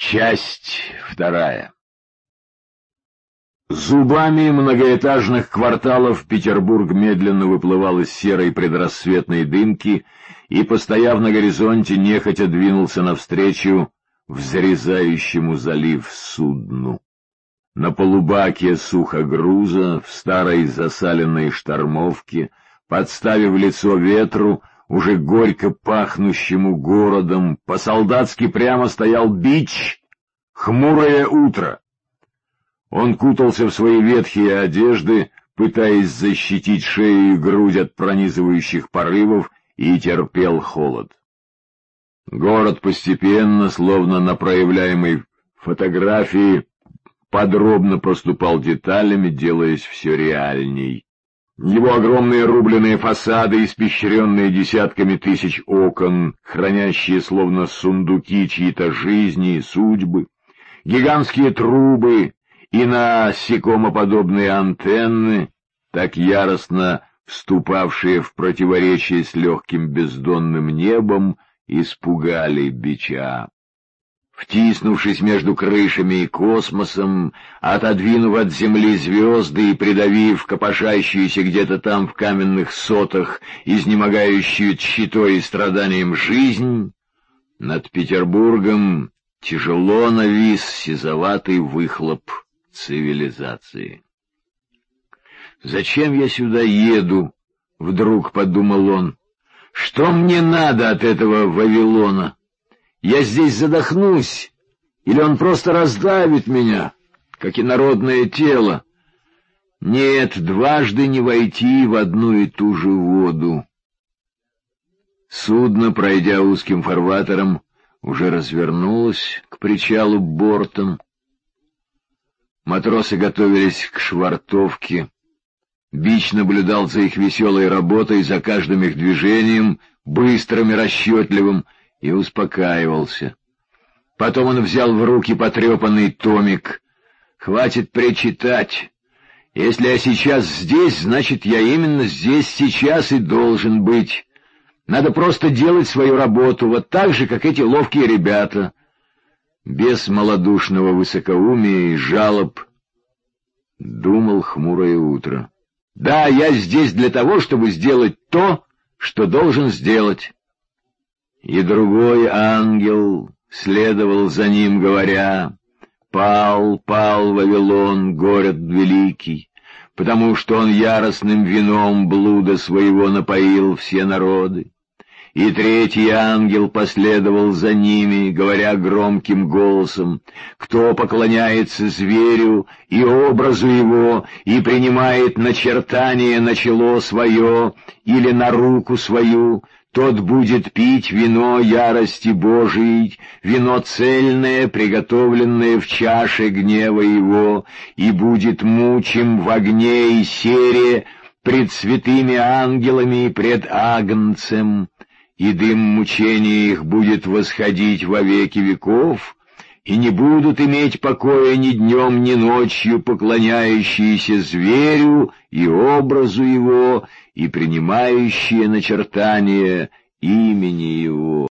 Часть вторая. Зубами многоэтажных кварталов Петербург медленно выплывал из серой предрассветной дымки и, постояв на горизонте, нехотя двинулся навстречу взрезающему залив судну. На полубаке сухогруза, в старой засаленной штормовке, подставив лицо ветру, уже горько пахнущему городом, по-солдатски прямо стоял Бич, хмурое утро. Он кутался в свои ветхие одежды, пытаясь защитить шею и грудь от пронизывающих порывов, и терпел холод. Город постепенно, словно на проявляемой фотографии, подробно проступал деталями, делаясь все реальней. Его огромные рубленые фасады, испещренные десятками тысяч окон, хранящие словно сундуки чьи-то жизни и судьбы, гигантские трубы и насекомоподобные антенны, так яростно вступавшие в противоречие с легким бездонным небом, испугали Бича. Втиснувшись между крышами и космосом, отодвинув от земли звезды и придавив копошащуюся где-то там в каменных сотах, изнемогающую тщетой и страданием жизнь, над Петербургом тяжело навис сизоватый выхлоп цивилизации. «Зачем я сюда еду?» — вдруг подумал он. «Что мне надо от этого Вавилона? Я здесь задохнусь, или он просто раздавит меня, как инородное тело? Нет, дважды не войти в одну и ту же воду». Судно, пройдя узким фарватером, уже развернулось к причалу бортом. Матросы готовились к швартовке. Бич наблюдал за их веселой работой, за каждым их движением, быстрым и расчетливым, и успокаивался. Потом он взял в руки потрепанный томик. «Хватит причитать. Если я сейчас здесь, значит, я именно здесь сейчас и должен быть. Надо просто делать свою работу, вот так же, как эти ловкие ребята». Без малодушного высокоумия и жалоб думал хмурое утро. «Да, я здесь для того, чтобы сделать то, что должен сделать». И другой ангел следовал за ним, говоря: «Пал, пал Вавилон, город великий, потому что он яростным вином блуда своего напоил все народы». И третий ангел последовал за ними, говоря громким голосом: «Кто поклоняется зверю и образу его, и принимает начертание на чело свое или на руку свою, тот будет пить вино ярости Божией, вино цельное, приготовленное в чаше гнева его, и будет мучим в огне и сере пред святыми ангелами и пред Агнцем, и дым мучения их будет восходить во веки веков, и не будут иметь покоя ни днем, ни ночью поклоняющиеся зверю и образу его, и принимающие начертание имени его».